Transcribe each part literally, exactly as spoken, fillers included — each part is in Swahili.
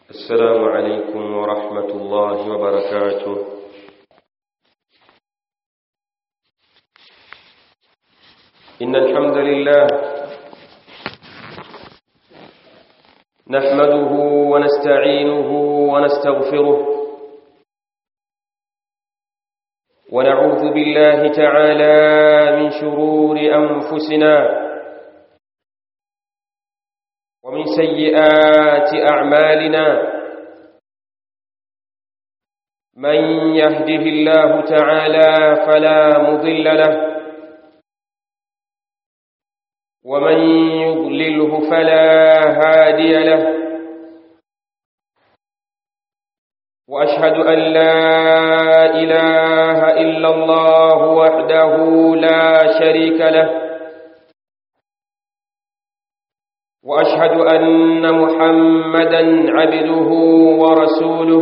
السلام عليكم ورحمة الله وبركاته. إن الحمد لله نحمده ونستعينه ونستغفره ونعوذ بالله تعالى من شرور أنفسنا ومن سيئات أعمالنا. من يهده الله تعالى فلا مضل له ومن يضلله فلا هادي له، وأشهد أن لا إله إلا الله وحده لا شريك له، وأشهد أن محمدًا عبده ورسوله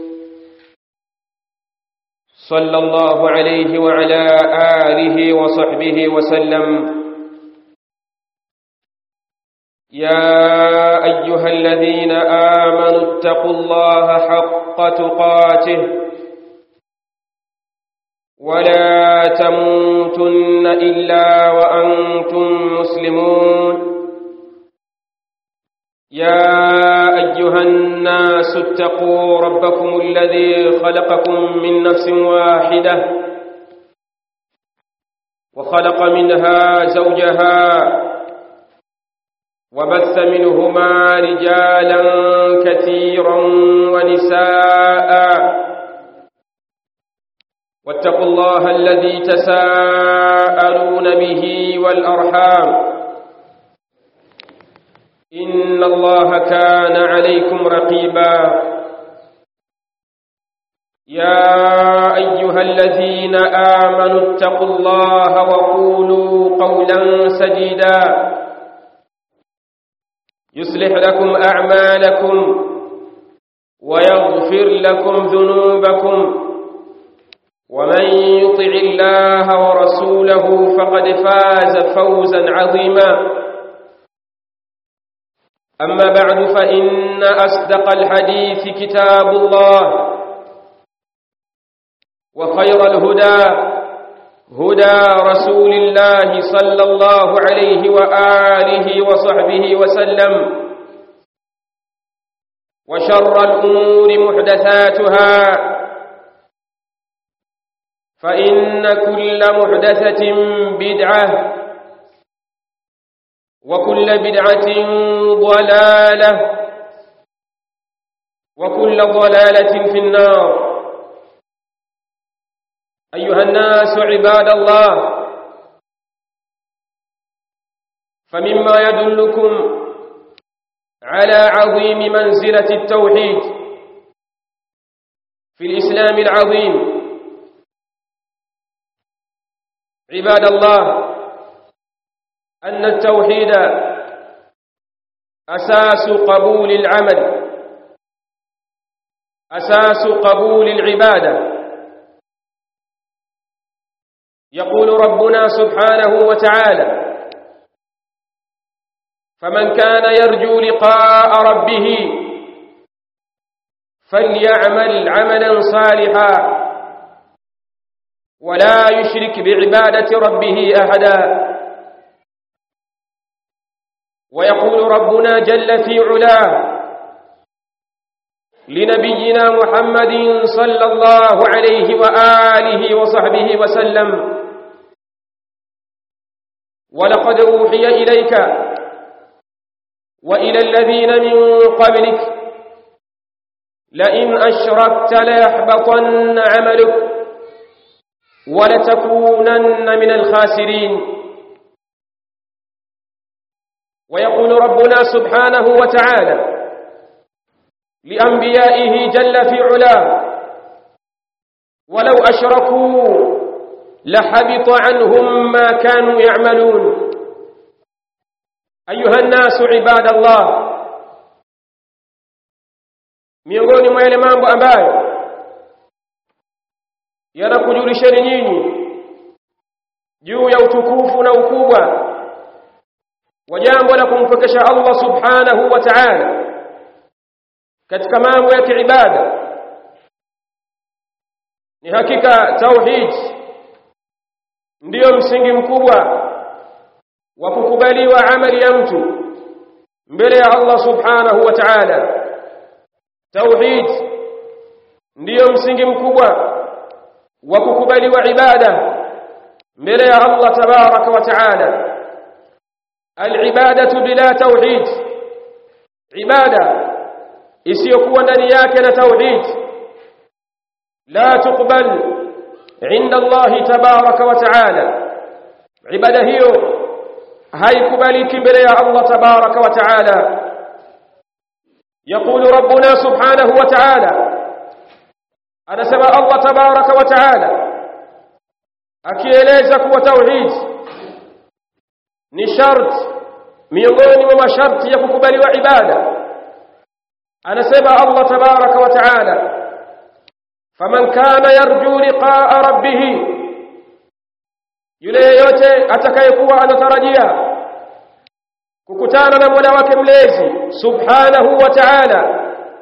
صلى الله عليه وعلى آله وصحبه وسلم. يا أيها الذين آمنوا اتقوا الله حق تقاته ولا تموتن إلا وأنتم مسلمون. يا أيها الناس اتقوا ربكم الذي خلقكم من نفس واحدة وخلق منها زوجها وبث منهما رجالا كثيرا ونساء، واتقوا الله الذي تساءلون به والأرحام إن الله كان عليكم رقيبا. يا أيها الذين آمنوا اتقوا الله وقولوا قولا سديدا يصلح لكم أعمالكم ويغفر لكم ذنوبكم، ومن يطع الله ورسوله فقد فاز فوزا عظيما. أما بعد، فإن أصدق الحديث كتاب الله، وخير الهدى هدى رسول الله صلى الله عليه وآله وصحبه وسلم، وشر الأمور محدثاتها، فإن كل محدثة بدعة وكل بدعة ضلالة وكل ضلالة في النار. أيها الناس عباد الله، فمما يدلكم على عظيم منزلة التوحيد في الإسلام العظيم عباد الله أن التوحيد أساس قبول العمل، أساس قبول العبادة. يقول ربنا سبحانه وتعالى: فمن كان يرجو لقاء ربه فليعمل عملا صالحا ولا يشرك بعبادة ربه أحدا. ويقول ربنا جل في علاه لنبينا محمد صلى الله عليه وآله وصحبه وسلم: ولقد أوحي إليك وإلى الذين من قبلك لئن أشركت ليحبطن عملك ولتكونن من الخاسرين. ويقول ربنا سبحانه وتعالى لأنبيائه جل في علاه: ولو أشركوا لحبط عنهم ما كانوا يعملون. أيها الناس عباد الله، miongoni mwa yale mambo ambayo yanakujulisheni nyinyi juu ya utukufu na ukubwa wa jambo la kumpekesha Allah subhanahu wa ta'ala katika mambo ya kiibada. Ni hakika tauhid ndiyo msingi mkubwa wa kukubaliwa amali ya mtu mbele ya Allah subhanahu wa ta'ala. Tauhid ndiyo msingi mkubwa wa kukubaliwa ibada mbele ya Allah tabaraka wa ta'ala. Al-ibadatu bila tauhid, ibada isiyokuwa ndani yake na tauhid, la tuqbal inda Allah tabaraka wa ta'ala. Ibada hiyo haikubaliki mbele ya Allah tabaraka wa ta'ala. يقول ربنا سبحانه وتعالى أنا سمع الله تبارك وتعالى akieleza kuwa tauhid ni shart miongoni mwa masharti ya kukubaliwa ibada. Anasema Allah tabaraka wa taala, faman kana yarju liqa'a rabbih, yule yote atakayekuwa anatarajia kukutana na Mola wake mlezi subhanahu wa ta'ala,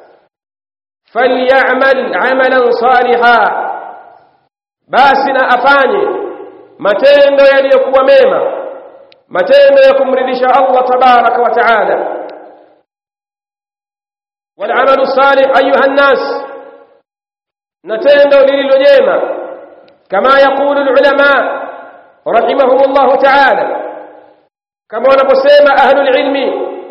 falyamal 'amalan salihan, basi na afanye matendo yaliyokuwa mema, matendo ya kumridhisha Allah tabaraka wa ta'ala. wal 'amalu salih ayuha an-nas, natendo lililo jema, kama yaqulu al-ulama rahimahumullah ta'ala, kama wanaposema ahlul ilmi,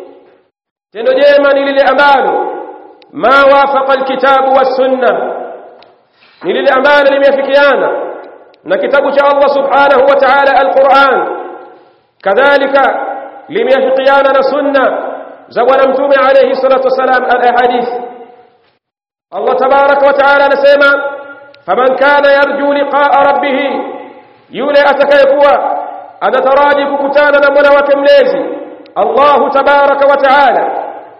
tendo jema ni lile ambalo ma wafaqa alkitabu was sunnah, ni lile ambalo limeafikiana na kitabu cha Allah subhanahu wa ta'ala alquran, kadhalika limeafikiana na sunna za bwana mtume alayhi salatu wasalam alahadith. Allah tabaraka wa ta'ala anasema faman kana yarju liqa'a rabbih, yule atakayekuwa anataraji kukutana na Mola wake mlezi Allah tabaraka wa ta'ala,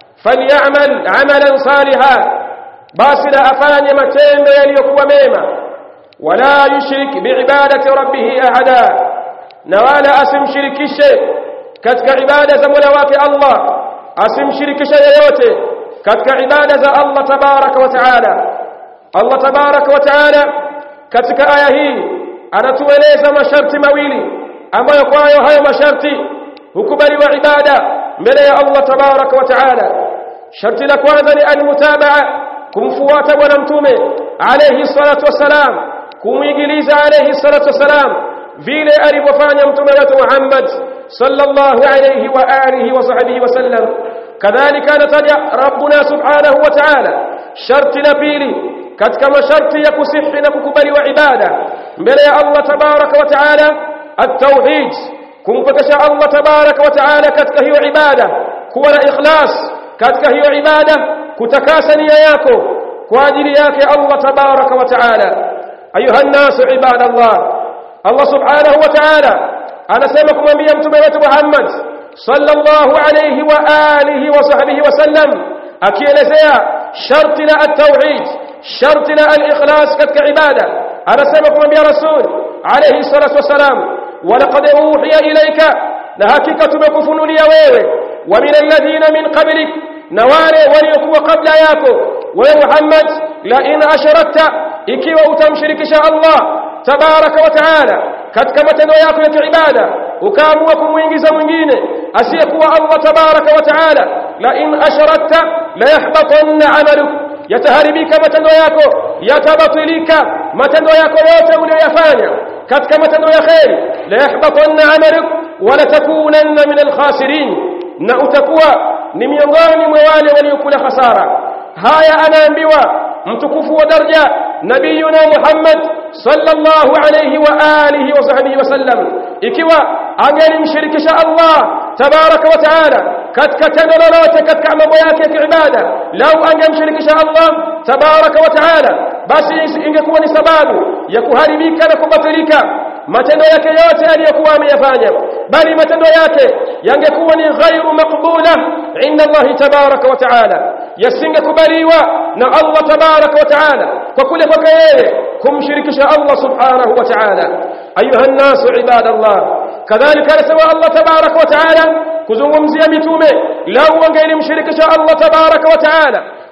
falyamal 'amalan salihan, basi la afanye matendo yaliyokuwa mema, wala yushrik biibadati rabbih ahada, na wala asimshirikishe katika ibada za Mola wake Allah, asimshirikishe yeyote katika ibada za Allah tabaraka wa ta'ala. Allah tabaraka wa ta'ala katika aya hii anatueleza masharti mawili ambayo kwayo hayo masharti hukubaliwa ibada mbele ya Allah tabaraka wa ta'ala. Sharti la kwanza ni almutabaa, kumfuata bwana mtume alayhi salatu wasalam, kumwigiliza alayhi salatu wasalam vile alivyofanya mtume wetu Muhammad sallallahu alayhi wa alihi wa sahbihi wasallam. Kadhalika anataja rabbuna subhanahu wa ta'ala sharti la pili katika masharti ya kusihi na kukubaliwa ibada mbele ya Allah tabaraka wa ta'ala, at-tauhid, kumpekesha Allah tabaraka wa ta'ala katika hiyo ibada, kuwa na ikhlas katika hiyo ibada, kutakasa nia yako kwa ajili yake Allah tabaraka wa ta'ala. Ayuha an-nas ibadallah, Allah subhanahu wa ta'ala anasema kumwambia mtume wetu Muhammad sallallahu alayhi wa alihi wa sahbihi wasallam, akielezea sharti la at-tauhid, sharti la al-ikhlas katika ibada, anasema kumwambia rasul alayhi salatu wasalam, walaqad uhiya ilayka, na hakika tumekufunulia wewe, wa min alladhina min qablik, na wale waliokuwa kabla yako wewe Muhammad, la in asharakta, ikiwa utamshirikisha Allah tabaraka wa taala katika matendo yako ya kiibada, ukaamua kumuingiza mwingine asiyekuwa Allah tabaraka wa taala, la in asharakta la yahbatanna 'amaluk, yataharibika matendo yako, yatabatilika matendo yako yote uliyoyafanya katika matendo ya khair, la yahbatanna 'amaluk wa la takunanna min al-khasirin, na utakuwa ni miongoni mwa wale waliokula hasara. Haya anaambiwa mtukufu wa daraja nabiyuna Muhammad sallallahu alayhi wa alihi wa sahbihi wasallam, ikiwa angelimshirikisha Allah tabaraka wa taala katika tendo lolote katika mambo yake ya kiibada, lau angemshirikisha Allah tabaraka wa taala, basi ingekuwa ni sababu ya kuharibika na kubatilika matendo yake yote aliyokuwa ameyafanya, bali matendo yake yangekuwa ni ghairu maqbula inda Allah tabaraka wa taala, yasingekubaliwa na Allah tabaraka wa taala kwa kule kwake yeye kumshirikisha Allah subhanahu wa taala. Ayuha an-nas ibadallah, kadhalika anasema Allah tabaraka wa taala kuzungumzia mitume, lau wangelimshirikisha Allah tabaraka wa taala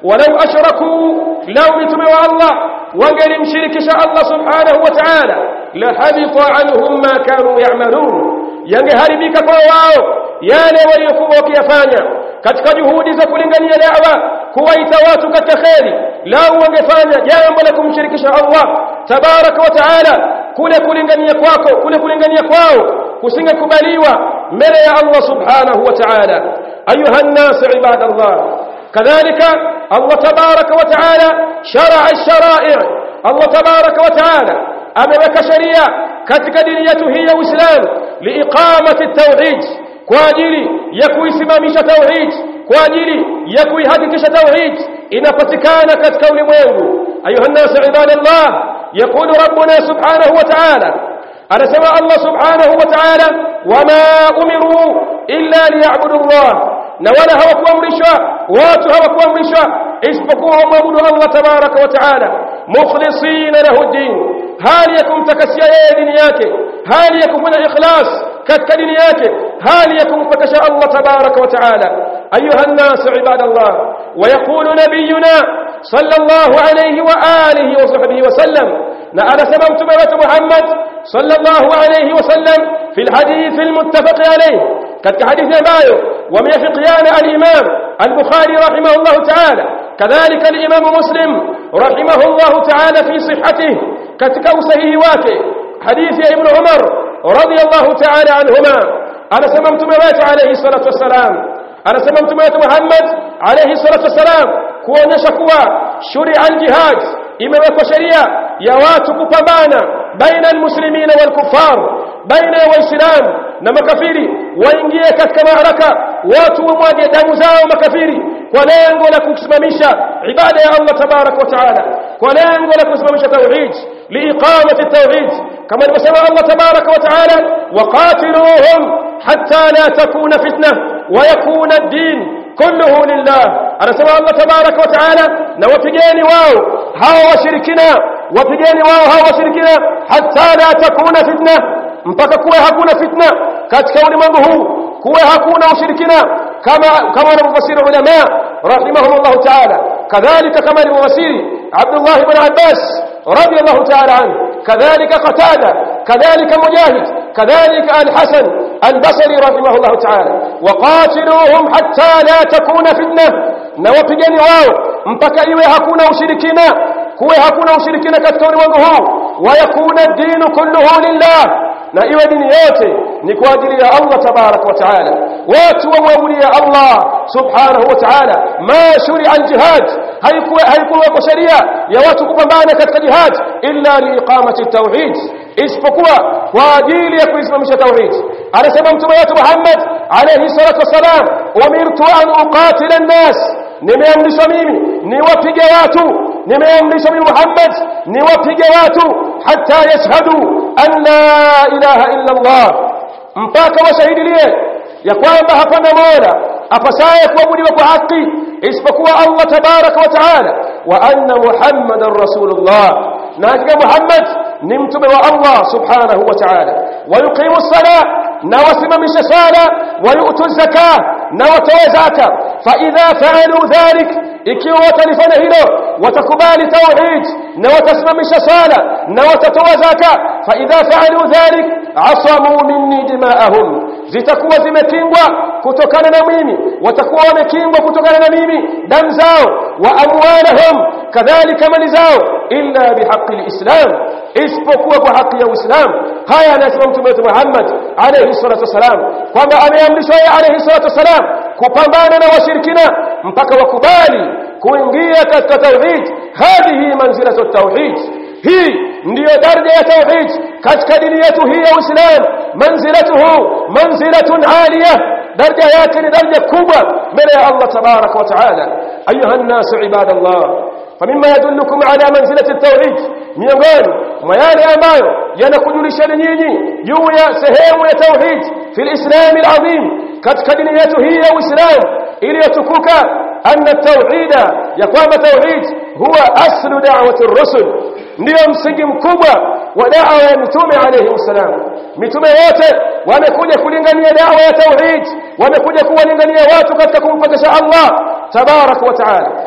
walau ashraku law mitume wa Allah wangelimshirikisha Allah subhanahu wa ta'ala la habita anhum ma kanu ya'malun yangeharibika kwa wao yale waliokuwa wakiyafanya katika juhudi za kulingania da'wa kuwaita watu katika khairi lao wangefanya jambo la kumshirikisha Allah tabaraka wa ta'ala kule kulingania kwako kule kulingania kwao kusingekubaliwa mbele ya Allah subhanahu wa ta'ala ayuha an-nas ibadallah kadhalika Allah tabaraka wa ta'ala shara'a ash-shara'i' Allah tabaraka wa ta'ala ameweka sharia katika dini yetu hii ya Uislamu liiqamati at-tauhid kwa ajili ya kuisimamisha tauhid kwa ajili ya kuihakikisha tauhid inapatikana katika ulimwengu ayuha an-nas ibadallah يقول ربنا سبحانه وتعالى anasema Allah subhanahu wa ta'ala wama umiru illa liya'budu Allah na wala hawakuamrishwa watu hawakuamrishwa isipokuwa waabudu Allah tabaraka wa ta'ala mukhlisina lahu din hali ya kumtakasia yeye dini yake hali ya kufanya ikhlas katika dini yake hali ya kumtakasha Allah tabaraka wa ta'ala ayuha an-nas ibadallah wa yaqulu nabiyyuna sallallahu alayhi wa alihi wa sahbihi wa sallam na anasema mtume wetu Muhammad sallallahu alayhi wa sallam fi alhadith almuttafaq alayhi katika hadithi ambayo wameafikiana al-Imam al-Bukhari rahimahullah ta'ala kadhalika al-Imam Muslim rahimahullah ta'ala fi sihhatihi katika usahihi wake hadithi ya Ibn Umar radiyallahu ta'ala anhuma anasema mtume wetu alayhi salatu wassalam anasema mtume wetu Muhammad alayhi salatu wassalam kuonyesha kuwa sharia al-jihad imewekwa sheria ya watu kupambana baina almuslimina walkuffar baina ya waislamu na makafiri waingie katika maaraka watu wamwage damu zao makafiri kwa lengo la kusimamisha ibada ya Allah tabarak wa taala kwa lengo la kusimamisha tauhid liiqamati at-tauhid kama alivyosema Allah tabarak wa taala waqatiluhum hatta la takuna fitna wa yakuna ad-din kulluhu lillah anasema Allah tabarak wa taala na wapigeni wao hao washirikina wapigeni wao hao washirikina hatta la takuna fitna mpaka kuwe hakuna fitna katika ulimwengu huu kuwe hakuna ushirikina kama kama wanavyofasiri ulama rahimahumullah taala kadhalika kama alivyofasiri Abdullah ibn Abbas radiyallahu taala anhu kadhalika Qatada kadhalika Mujahid kadhalika Al-Hasan Al-Basri rahimahullah taala waqatiluhum hatta la takuna fitna na wapigeni wao mpaka iwe hakuna ushirikina kuwe hakuna ushirikina katika ulimwengu huu wayakuna ad-din kulluhu lillah na iwe dini yote ni kwa ajili ya Allah tabarak wa taala watu wamwabudia Allah subhanahu wa taala ma shuri'a al-jihad haikuwa haikuwa kwa sharia ya watu kupambana katika jihad illa liiqamati at-tauhid isipokuwa kwa ajili ya kuisimamisha tauhid anasema mtume wetu Muhammad alayhi salatu wasalam umirtu an uqatila an-nas nimeamrishwa mimi niwapige watu nimeamrishwa mimi Muhammad niwapige watu hatta yashhadu an la ilaha illa Allah mpaka washahidilie ya kwamba hapana mola apasaye kuabudiwa kwa haki isipokuwa Allah tabaraka wa taala wa anna Muhammadar rasulullah na hakika Muhammad ni mtume wa Allah subhanahu wa ta'ala wa yuqimu as-salah na wasimamisha sala wa yu'tu az-zakah na watoa zaka fa idha fa'alu dhalik ikiwa watalifanya hilo watakubali tauhid na watasimamisha sala na watatoa zaka fa idha fa'alu dhalik asamu minni dima'ahum zitakuwa zimekingwa kutokana na mimi watakuwa wamekingwa kutokana na mimi damu zao wa amwalahum kadhalika mali zao illa bihaqqi al-islam isipokuwa kwa haki ya Uislamu haya anasema mtume wetu Muhammad alayhi salatu wasalam kwamba ameamrishwa yeye alayhi salatu wasalam kupambana na washirikina mpaka wakubali kuingia katika tauhid hadhihi manzilatu at-tauhid hii ndiyo daraja ya tauhid katika dini yetu hii ya Uislamu manzilatuhu manzilatun aliyah daraja yake ni daraja kubwa mbele ya Allah tabaraka wa taala ayuha an-nas ibadallah فمما يدلكم على منزلة التوحيد miongoni mwa yale ambayo yanakujulishani nyinyi juu ya sehemu ya tauhid fil islam alazim katika dini yetu hii ya Uislamu iliyotukuka anna tauhida ya kwamba tauhid huwa aslu da'wati ar-rusul ndio msingi mkubwa wa da'wa ya mitume alayhi wasallam mitume wote wamekuja kulingania da'wa ya tauhid wamekuja kuwalingania watu katika kumpokesha Allah tabarak wa taala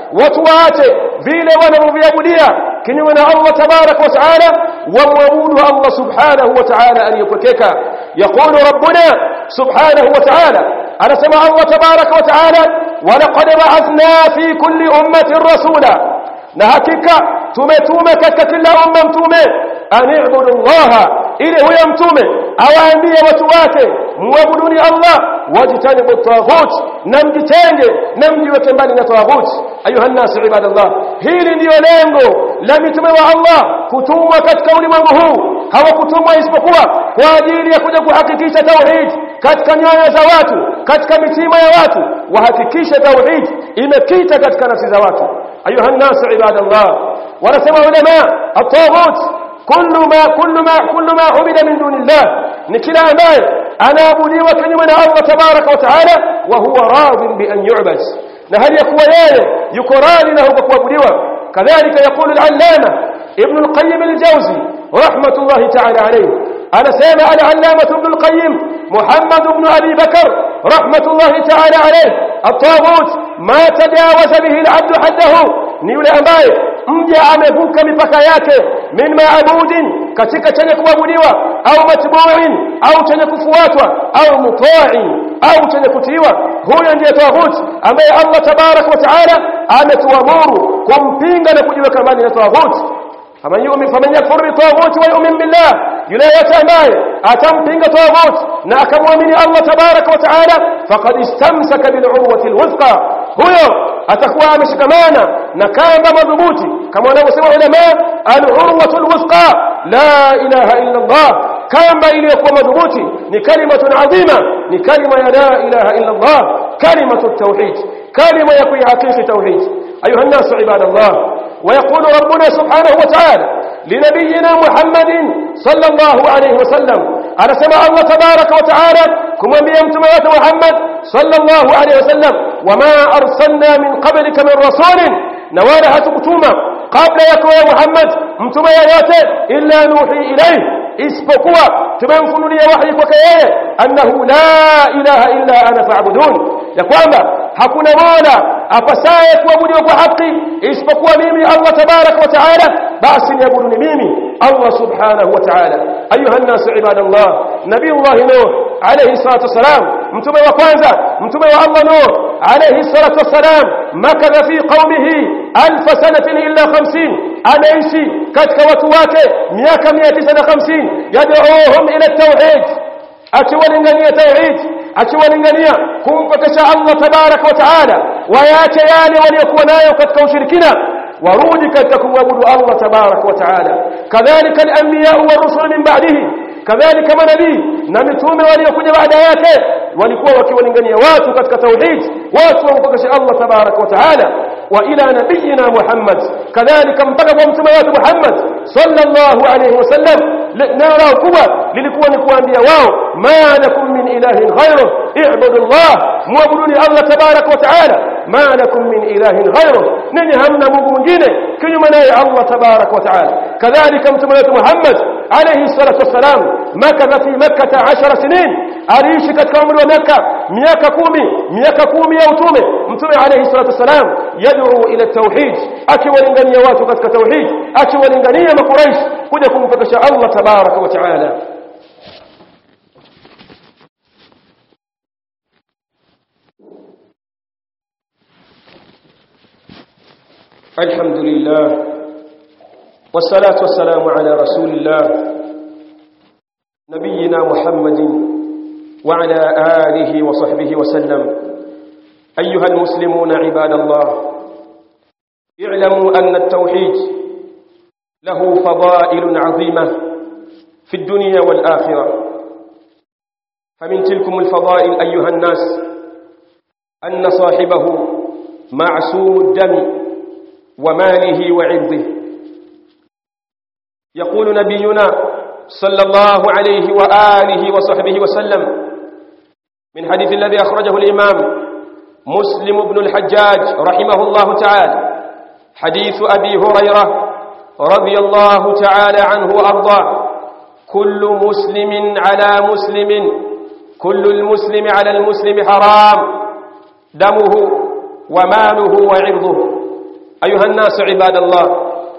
watu waache vile wanavyoviabudia kinyume na Allah tabarak wa taala wamwabudu Allah subhanahu wa ta'ala aliyepekeka. Yaqulu rabbuna subhanahu wa ta'ala, anasema Allah tabarak wa ta'ala, walaqad ba'athna fi kulli ummatin rasula, na hakika tumetuma katika kila umma mtume, ani'budu Allah, ili huyo mtume awaambie watu wake muabuduni Allah, wajtanibu at-taghut, na mjitenge na mjiweke mbali na taghut. Ayuha nas ibadallah, hili ndio lengo la mitume wa Allah kutumwa katika ulimwengu huu. Hawakutumwa isipokuwa kwa ajili ya kuja kuhakikisha tauhid katika nyoyo za watu, katika mitima ya watu, wahakikishe tauhid imekita katika nafsi za watu. Ayuha nas ibadallah, wanasema ulama at-taghut kullu ma kullu ma kullu ma ubida min dunillah, ni kila ambaye anaabudiwa kinyume na Allah tabaraka wa taala wa huwa radin bi an yu'bad, na hali yakuwa yeye yuko radhi na huko kuabudiwa. Kadhalika yaqulu al-allama ibn al-qayyim al-jawzi rahmatullahi ta'ala alayhi, anasema al-allama ibn al-qayyim muhammad ibn abi bakr rahmatullahi ta'ala alayhi, at-taghut ma tajawaza bihi al-'abd haddahu, ni yule ambaye mja amevuka mipaka yake, min maabudin, katika chenye kuabudiwa, au matbu'in, au chenye kufuatwa, au muta'in, au chenye kutiiwa. Huyo ndiye taghut ambaye Allah tabarak wa taala ametuamuru kumpinga na kujiweka mbali na taghut. Faman yu'min faman yakfur bi taghut wa yu'min billah, yule yote ambaye atampinga taghut na akamwamini Allah tabarak wa taala, faqad istamsaka bil urwati alwuthqa, huyo atakuwa ameshikamana na kamba madhubuti, kama wanavyosema ulama al-urwatul wuthqa la ilaha illa Allah, kamba iliyokuwa madhubuti ni kalimatun adhima, ni kalima ya la ilaha illa Allah, kalimatu tauhid, kalima ya kuihakiki tauhid. ayuha an-nas ibadallah, ويقول ربنا سبحانه وتعالى لنبينا محمد صلى الله عليه وسلم، على سمع الله تبارك وتعالى كما بيمتم محمد صلى الله عليه وسلم، وما أرسلنا من قبلك من رسول نوالها تبتوما قبل يكون يا محمد متما ياتي إلا نوحي إليه، isipokuwa tumemfunulia wahi kwake yeye annahu la ilaha illa ana fa'budun, ya kwamba hakuna mola apasaye kuabudiwa kwa haki isipokuwa mimi Allah tabarak wa taala, basi niabuduni mimi Allah subhanahu wa taala. ayuha an-nas ibadallah, nabiyullah nuh alayhi salatu wasalam, mtume wa kwanza, mtume wa Allah nuh alayhi salatu wasalam, makatha fi qaumihi alf sanatin illa khamsin, anaishi katika watu wake miaka mia tisa na hamsini, yad'uuhum ila tauhid, akiwalingania tauhid, akiwalingania kumpekesha Allah tabarak wa taala, waache yale waliokuwa nayo katika ushirikina, warudi katika kumwabudu Allah tabarak wa taala. Kadhalika al-anbiya wa rusul min ba'dihi, kadhalika manabii na mitume waliokuja baada yake walikuwa wakiwalingania watu katika tauhid, watu wampekesha Allah tabarak wa taala. wa ila nabiyina Muhammad, kadhalika mpaka kwa mtume wetu Muhammad sallallahu alayhi wasallam, nara kubwa lilikuwa ni kuambia wao, ma lakum min ilahin ghayruh i'budu Allah, muabuduni Allah tabarak wa taala, ma lakum min ilahin ghayruh, nini hamna mungu mwingine kinyume naye Allah tabarak wa taala. kadhalika mtume wetu Muhammad alayhi salatu wassalam makatha fi makkah ashara sinin, aliishi katika umri wa Makkah miaka kumi, miaka kumi ya utume mtume alayhi salatu wassalam, yad'u ila tauhid, akiwalingania watu katika tauhid, akiwalingania makuraish kuja kumpekesha Allah tabaraka wa taala. alhamdulillah wassalatu wassalamu ala rasulillah nabiyina Muhammadin وعلى آله وصحبه وسلم. أيها المسلمون عباد الله، اعلموا أن التوحيد له فضائل عظيمة في الدنيا والآخرة. فمن تلكم الفضائل أيها الناس أن صاحبه معصوم الدم وماله وعرضه. يقول نبينا صلى الله عليه وآله وصحبه وسلم من حديث الذي أخرجه الإمام مسلم بن الحجاج رحمه الله تعالى، حديث أبي هريرة رضي الله تعالى عنه وأرضاه: كل مسلم على مسلم كل المسلم على المسلم حرام دمه وماله وعرضه. ayuha nasu ibadallah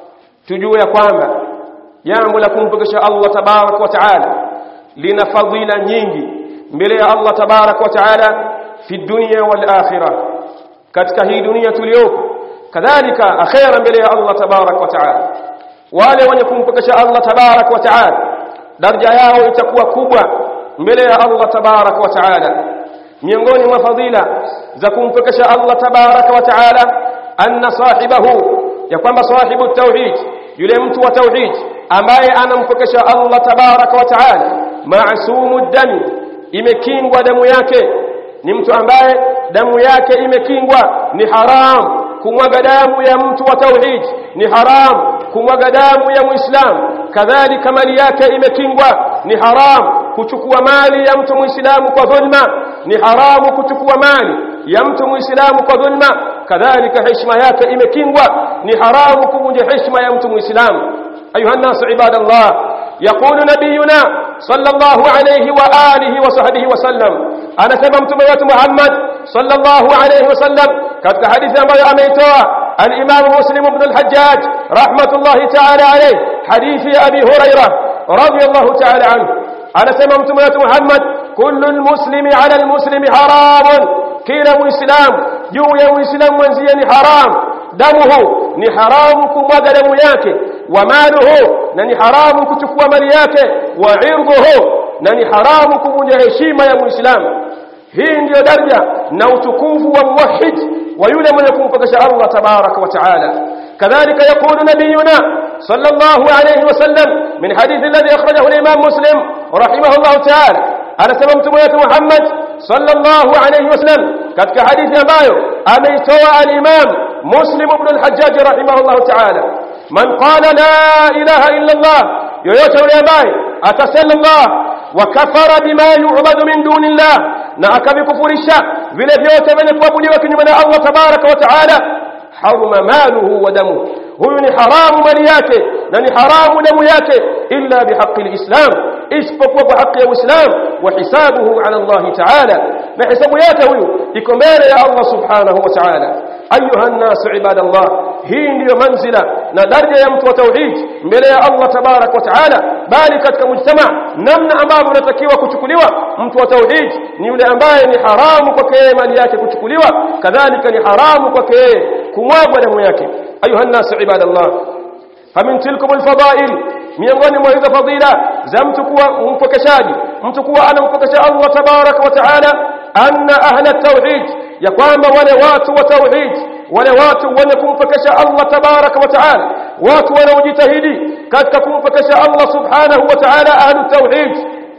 tujue kwamba jambo la kumpokesha Allah tabarak wa taala lina fadhila nyingi mbele ya Allah tabarak wa taala fi dunya wal akhirah katika hii dunia tuliyopo kadhalika akhira mbele ya Allah tabarak wa taala wale wenye kumpokesha Allah tabarak wa taala daraja yao itakuwa kubwa mbele ya Allah tabarak wa taala miongoni mwa fadhila za kumpokesha Allah tabarak wa taala anna sahibahu ya kwamba sahibu tauhid yule mtu wa tauhid ambaye anampokesha Allah tabarak wa taala ma'sumud dami imekingwa damu yake ni mtu ambaye damu yake imekingwa ni haram kumwaga damu ya mtu wa tauhid ni haram kumwaga damu ya muislamu kadhalika mali yake imekingwa ni haram kuchukua mali ya mtu muislamu kwa dhulma ni haramu kuchukua mali ya mtu muislamu kwa dhulma kadhalika heshima yake imekingwa ni haramu kuvunja heshima ya mtu muislamu ayuha nasu ibadallah يقول نبينا صلى الله عليه وآله وصحبه وسلم أنا سمع متميات محمد صلى الله عليه وسلم كتك حديث أمبي أميتوا الإمام مسلم بن الحجاج رحمة الله تعالى عليه حديث أبي هريرة رضي الله تعالى عنه أنا سمع متميات محمد كل المسلم على المسلم حرام كلا مسلم جو يا مسلم منزيا حرام damuhu ni haramu kumwaga damu yake wa maluhu na ni haramu kuchukua mali yake wa irduhu na ni haramu kuvunja heshima ya muislamu hii ndio daraja na utukufu wa muwahhid wa yule mwenye kumpokesha Allah tabarak wa taala kadhalika yaqulu nabiyuna sallallahu alayhi wasallam min hadith alladhi akhrajahu al-imam muslim rahimahullah taala anasema mtume wetu Muhammad sallallahu alayhi wasallam katika hadithi ambayo ameitoa al-imam مسلم بن الحجاج رحمه الله تعالى من قال لا إله إلا الله يويوته الياباي أتسل الله وكفر بما يعبد من دون الله نأك بكفر الشاء vile vyote venye kuabudiwa kinyume na Allah tabaraka wa taala haruma maluhu wa damuhu huyu ni haramu mali yake na ni haramu damu yake illa bihaqqi alislam isipokuwa kwa haki ya uislamu wa hisabuhu ala Allah taala na hisabu yake huyu iko mbele ya Allah subhanahu wa taala ayuha an-nas ibadallah hii ndiyo manzila na daraja ya mtu wa tauhid mbele ya Allah tabarak wa taala bali katika mujtama namna ambavyo unatakiwa kuchukuliwa mtu wa tauhid ni yule ambaye ni haramu kwake mali yake kuchukuliwa kadhalika ni haramu kwake kumwagwa damu yake ayuha an-nas ibadallah famin tilkum al-fadail miongoni mwa hizo fadhila za mtu kuwa mpokeshaji mtu kuwa anampokesha Allah tabarak wa taala anna ahla at-tauhid ya kwamba wale watu wa tauhid wale watu wenye kumpokesha Allah tabaraka wa taala watu wanaojitahidi katika kumpokesha Allah subhanahu wa taala ahlu tauhid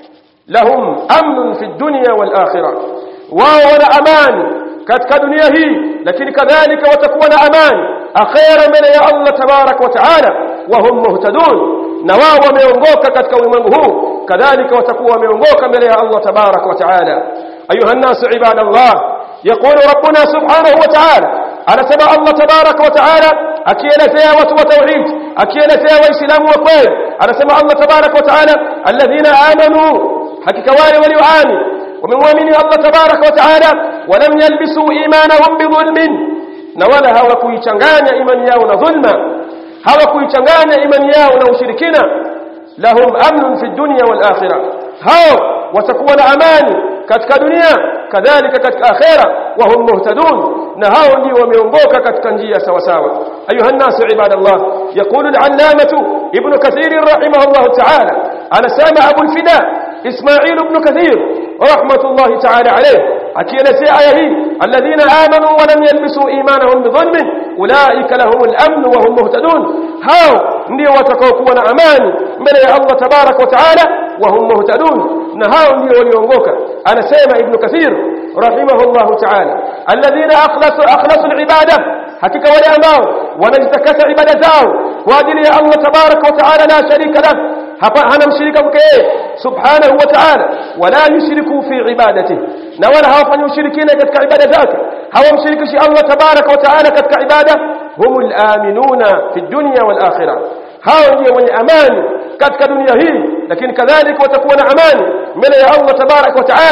lahum amn fi dunya wal akhirah wao wana amani katika dunia hii lakini kadhalika watakuwa na amani akhira mbele ya Allah tabaraka wa taala wa hum muhtadun na wao wameongoka katika ulimwengu huu kadhalika watakuwa wameongoka mbele ya Allah tabaraka wa taala ayuha an-nas ibadallah يقول ربنا سبحانه وتعالى على سبع الله تبارك وتعالى أكيلتها وتوحيد أكيلتها وإسلام وقويل على سبع الله تبارك وتعالى الذين آمنوا حكي واري وليعاني ومن مؤمنين الله تبارك وتعالى ولم يلبسوا إيمانهم بظلم نولها وكوي چنغانيا إيمان ياونا ظلما هوا چنغانيا إيمان ياونا وشركنا لهم أمن في الدنيا والآخرة هاو وتكون أماني katika dunia kadhalika katika akhera wa hum muhtadun na hao ndio wameongoka katika njia sawa sawa ayuha nasu ibadallah yaqulu al-allamah ibn kathir rahimahullah ta'ala ana sama abu al-fida isma'il ibn kathir rahmatullah ta'ala alayh akielezea aya hii alladhina amanu wa lam yalbisu imanahum bidhulmin ulaika lahum al-amn wa hum muhtadun hao ndio watakaokuwa na amani mbele ya Allah tabarak wa ta'ala wa hum muhtadun na hao ndio walioongoka anasema ibn kathir rahimahullah ta'ala alladhina akhlasu akhlasu al-ibada hakika wale ambao wanajitakasa ibada zao kwa ajili ya Allah tabarak wa ta'ala la sharika lahu hapa hana mshirika wake subhanahu wa ta'ala wala yushriku fi ibadatihi na wala hawafanyi ushirikina katika ibada zake hawamshirikishi Allah tabarak wa ta'ala katika ibada humul aminuna fi dunya wal akhirah hao ndio wenye amani katika dunia hii lakini kadhalika watakuwa na amani mbele ya Allah tabarak wa ta'ala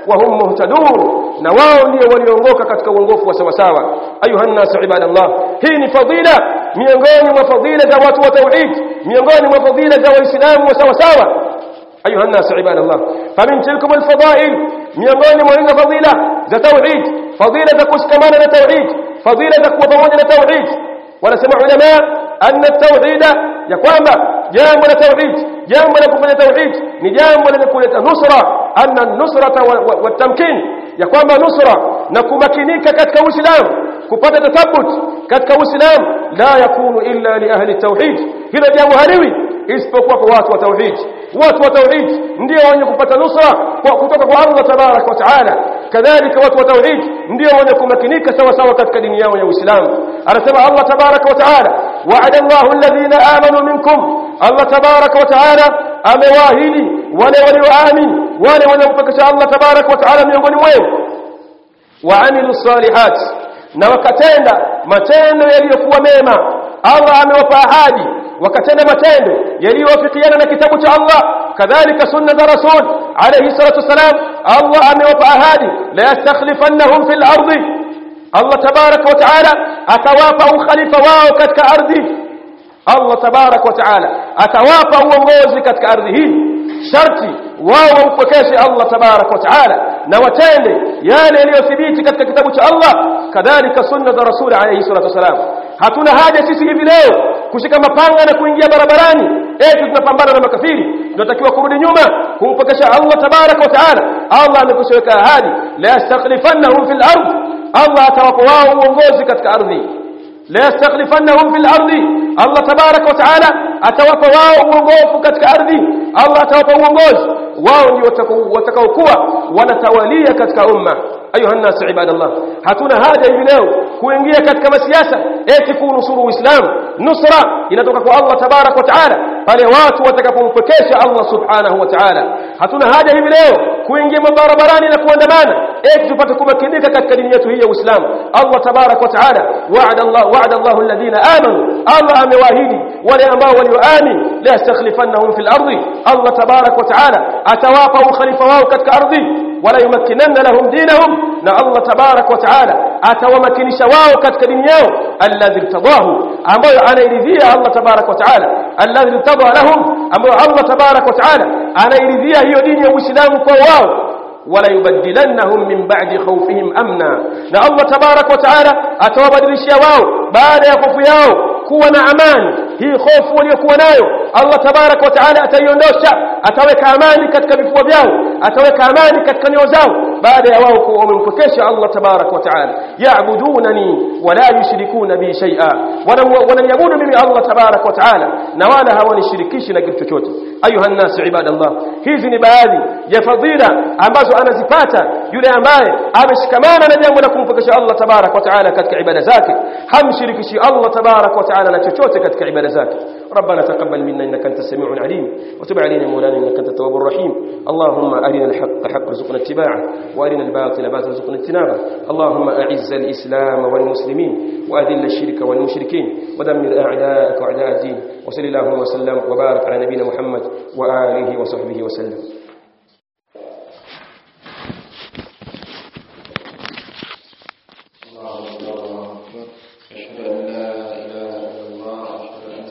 wa hum muhtadun, na wao ndio waliongoka katika uongofu wa sawa sawa. Ayuha nas ibadallah, hii ni fadhila miongoni mwa fadhila za watu wa tauhid, miongoni mwa fadhila za waislamu wa sawa sawa. أيها الناس عباد الله، فمن تلكم الفضائل miongoni mwa hizo fadhila za tauhid, fadhila za kushikamana na tauhid, fadhila za kuwa pamoja na tauhid. Wanasema ulama anna tauhida, ya kwamba jambo la tauhid, jambo la kufanya tauhid ni jambo lenye kuleta nusra, anna nusrata wa tamkin, ya kwamba nusra na kumakinika katika Uislamu, kupata tathabut katika Uislamu la yakunu illa li ahli tauhid. Hilo jambo haliwi isipokuwa kwa watu wa tauhid. Watu wa tauhid ndio wenye kupata nusra kwa kutoka kwa Allah tabarak wa taala. Kadhalika watu wa tauhid ndio wenye kumakinika sawa sawa katika dini yao ya Uislamu. Anasema Allah tabarak wa taala, wa'ada Allahu alladhina amanu minkum, Allah tabarak wa taala amewaahidi wale walioamini, wale wenye kumpokesha Allah tabarak wa taala miongoni mwao, wa amilu salihat, na wakatenda matendo yaliyokuwa mema. Allah amewapa ahadi wakatenda matendo yaliyowafikiana na kitabu cha Allah, kadhalika sunna za Rasul alayhi salatu wasalam. Allah amewapa ahadi la yastakhlifannahum fil ardi, Allah tabarak wa taala atawapa ukhalifa wao katika ardhi. Allah tabarak wa taala atawapa uongozi katika ardhi hii, sharti wao wampokeshe Allah tabarak wa taala na watende yale yaliyothibiti katika kitabu cha Allah, kadhalika sunna za Rasul alayhi salatu wasalam. Hatuna haja sisi hivi leo kushika mapanga na kuingia barabarani eti tunapambana na makafiri. Tunatakiwa kurudi nyuma kumpokesha Allah tabarak wa taala. Allah amekushaweka ahadi la yastakhlifannahum fil ardh, Allah atawapa wao uongozi katika ardhi. La yastakhlifannahum fil ardi, Allah tabarak wa taala atawapa wao uongofu katika ardhi. Allah atawapa uongozi wao, ndio watakaokuwa wanatawalia katika umma. Ayuha nas ibadallah, hatuna haja hivi leo kuingia katika masiasa eti kunusuru Uislamu. Nusra inatoka kwa Allah tabarak wa taala pale watu watakapompokesha Allah subhanahu wa ta'ala. Hatuna haja hivi leo kuingia barabarani na kuandamana eti tupate kumakinika katika dini yetu hii ya Uislamu. Allah tabarak wa taala wa'ada Allah wa'ada Allahu alladhina amanu, Allah amewaahidi wale ambao walioamini la yastakhlifannahum fil ardi, Allah tabarak wa taala atawapa ukhalifa wao katika ardhi, wala yumakkinanna lahum dinahum, na Allah tabarak wa taala atawamakinisha wao katika dini yao alladhi irtadahu, ambayo anairidhia Allah tabarak wa taala, alladhi irtada lahum, ambayo Allah tabarak wa taala anairidhia hiyo dini ya Uislamu kwa wao. wala yubaddilannahum min ba'di khawfihim amna, na Allah tabarak wa taala atawabadilishia wao baada ya hofu yao kuwa na amani. Hii hofu waliokuwa nayo Allah tabarak wa taala ataiondosha, ataweka amani katika vifua vyao, ataweka amani katika nyoyo zao baada ya wao kuwa wamempokesha Allah tabarak wa taala. Ya'budunani wa la yushrikuna bi shay'a, wananiabudu mimi Allah tabarak wa taala na wala hawanishirikishi na kitu chochote. Ayuha nas ibadallah, hizi ni baadhi ya fadhila ambazo anazipata yule ambaye ameshikamana na jambo la kumpokesha Allah tabarak wa taala katika ibada zake, hamshirikishi Allah tabarak wa taala na chochote katika ibada zake. ربنا تقبل منا إنك أنت السميع العليم، وتب علينا مولانا إنك أنت التواب الرحيم. اللهم أرنا الحق حق رزقنا اتباعه، وأرنا الباطل باطل رزقنا اجتنابه. اللهم أعز الإسلام والمسلمين، وأذل الشرك والمشركين، ودمر أعداءك وأعداء الدين. وصلى الله وسلم وبارك على نبينا محمد وآله وصحبه وسلم.